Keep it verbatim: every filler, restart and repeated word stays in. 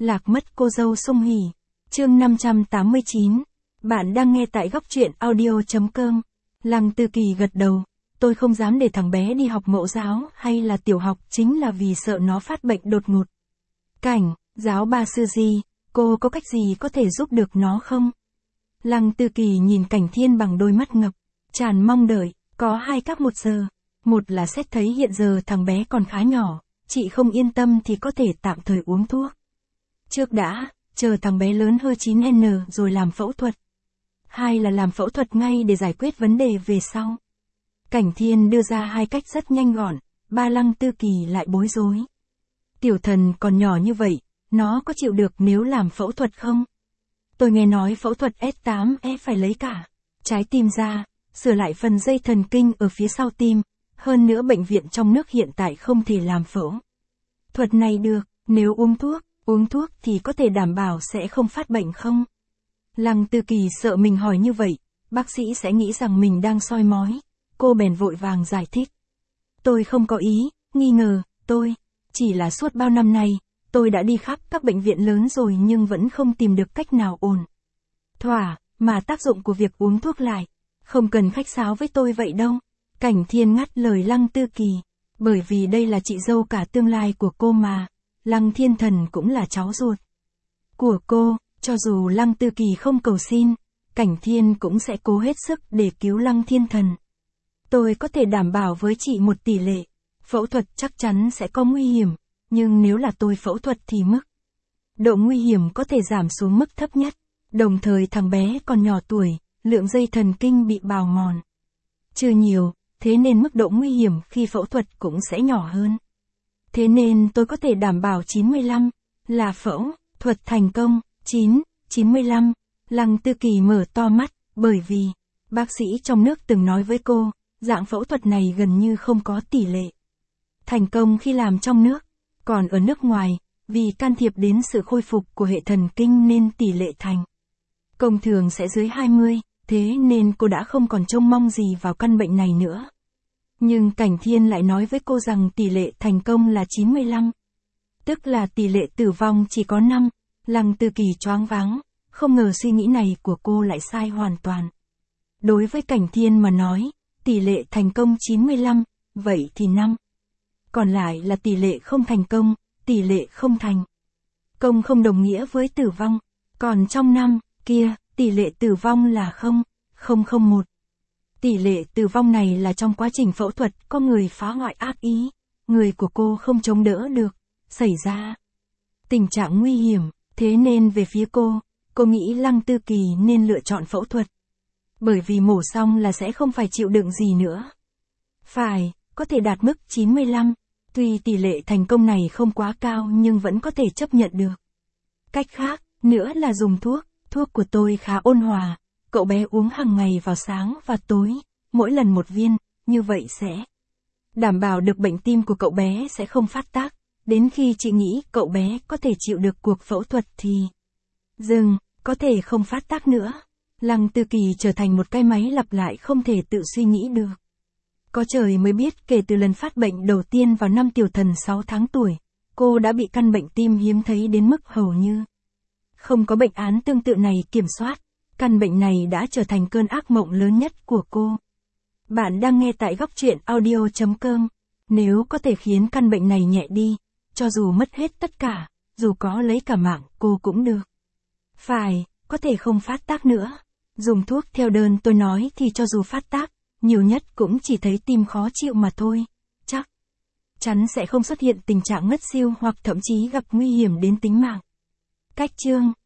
Lạc mất cô dâu Sung Hỉ. Chương năm trăm tám mươi chín. Bạn đang nghe tại góc truyện audio.com. Lăng Tư Kỳ gật đầu. Tôi không dám để thằng bé đi học mẫu giáo hay là tiểu học chính là vì sợ nó phát bệnh đột ngột. Cảnh, giáo bà sư gì, cô có cách gì có thể giúp được nó không? Lăng Tư Kỳ nhìn Cảnh Thiên bằng đôi mắt ngập tràn mong đợi. Có hai cách một giờ. Một là xét thấy hiện giờ thằng bé còn khá nhỏ, chị không yên tâm thì có thể tạm thời uống thuốc. Trước đã, chờ thằng bé lớn hơn chín N rồi làm phẫu thuật. Hai là làm phẫu thuật ngay để giải quyết vấn đề về sau. Cảnh Thiên đưa ra hai cách rất nhanh gọn, ba Lăng Tư Kỳ lại bối rối. Tiểu thần còn nhỏ như vậy, nó có chịu được nếu làm phẫu thuật không? Tôi nghe nói phẫu thuật S tám E phải lấy cả trái tim ra, sửa lại phần dây thần kinh ở phía sau tim, hơn nữa bệnh viện trong nước hiện tại không thể làm phẫu thuật này được, nếu uống thuốc, uống thuốc thì có thể đảm bảo sẽ không phát bệnh không? Lăng Tư Kỳ sợ mình hỏi như vậy, bác sĩ sẽ nghĩ rằng mình đang soi mói, cô bèn vội vàng giải thích. Tôi không có ý, nghi ngờ, tôi, chỉ là suốt bao năm nay, tôi đã đi khắp các bệnh viện lớn rồi nhưng vẫn không tìm được cách nào ổn thỏa, mà tác dụng của việc uống thuốc lại, không cần khách sáo với tôi vậy đâu. Cảnh Thiên ngắt lời Lăng Tư Kỳ, bởi vì đây là chị dâu cả tương lai của cô mà, Lăng Thiên Thần cũng là cháu ruột của cô, cho dù Lăng Tư Kỳ không cầu xin, Cảnh Thiên cũng sẽ cố hết sức để cứu Lăng Thiên Thần. Tôi có thể đảm bảo với chị một tỷ lệ, phẫu thuật chắc chắn sẽ có nguy hiểm, nhưng nếu là tôi phẫu thuật thì mức độ nguy hiểm có thể giảm xuống mức thấp nhất, đồng thời thằng bé còn nhỏ tuổi, lượng dây thần kinh bị bào mòn chưa nhiều, thế nên mức độ nguy hiểm khi phẫu thuật cũng sẽ nhỏ hơn. Thế nên tôi có thể đảm bảo chín mươi lăm là phẫu thuật thành công. chín, chín mươi lăm, Lăng Tư Kỳ mở to mắt, bởi vì bác sĩ trong nước từng nói với cô, dạng phẫu thuật này gần như không có tỷ lệ thành công khi làm trong nước, còn ở nước ngoài, vì can thiệp đến sự khôi phục của hệ thần kinh nên tỷ lệ thành công thường sẽ dưới hai mươi, thế nên cô đã không còn trông mong gì vào căn bệnh này nữa. Nhưng Cảnh Thiên lại nói với cô rằng tỷ lệ thành công là chín mươi lăm, tức là tỷ lệ tử vong chỉ có năm. Lăng Tư Kỳ choáng váng, không ngờ suy nghĩ này của cô lại sai hoàn toàn. Đối với Cảnh Thiên mà nói, tỷ lệ thành công chín mươi lăm, vậy thì năm. Còn lại là tỷ lệ không thành công, tỷ lệ không thành công không đồng nghĩa với tử vong, còn trong năm kia, tỷ lệ tử vong là không phẩy không không một. Tỷ lệ tử vong này là trong quá trình phẫu thuật có người phá hoại ác ý, người của cô không chống đỡ được, xảy ra tình trạng nguy hiểm, thế nên về phía cô, cô nghĩ Lăng Tư Kỳ nên lựa chọn phẫu thuật. Bởi vì mổ xong là sẽ không phải chịu đựng gì nữa. Phải, có thể đạt mức chín mươi lăm, tuy tỷ lệ thành công này không quá cao nhưng vẫn có thể chấp nhận được. Cách khác, nữa là dùng thuốc, thuốc của tôi khá ôn hòa, cậu bé uống hàng ngày vào sáng và tối, mỗi lần một viên, như vậy sẽ đảm bảo được bệnh tim của cậu bé sẽ không phát tác, đến khi chị nghĩ cậu bé có thể chịu được cuộc phẫu thuật thì dừng, có thể không phát tác nữa. Lăng Tư Kỳ trở thành một cái máy lặp lại không thể tự suy nghĩ được. Có trời mới biết kể từ lần phát bệnh đầu tiên vào năm Tiểu Thần sáu tháng tuổi, cô đã bị căn bệnh tim hiếm thấy đến mức hầu như không có bệnh án tương tự này kiểm soát. Căn bệnh này đã trở thành cơn ác mộng lớn nhất của cô. Bạn đang nghe tại góc truyện audio.com. Nếu có thể khiến căn bệnh này nhẹ đi, cho dù mất hết tất cả, dù có lấy cả mạng cô cũng được. Phải, có thể không phát tác nữa. Dùng thuốc theo đơn tôi nói thì cho dù phát tác, nhiều nhất cũng chỉ thấy tim khó chịu mà thôi. Chắc chắn sẽ không xuất hiện tình trạng ngất xỉu hoặc thậm chí gặp nguy hiểm đến tính mạng. Cách chương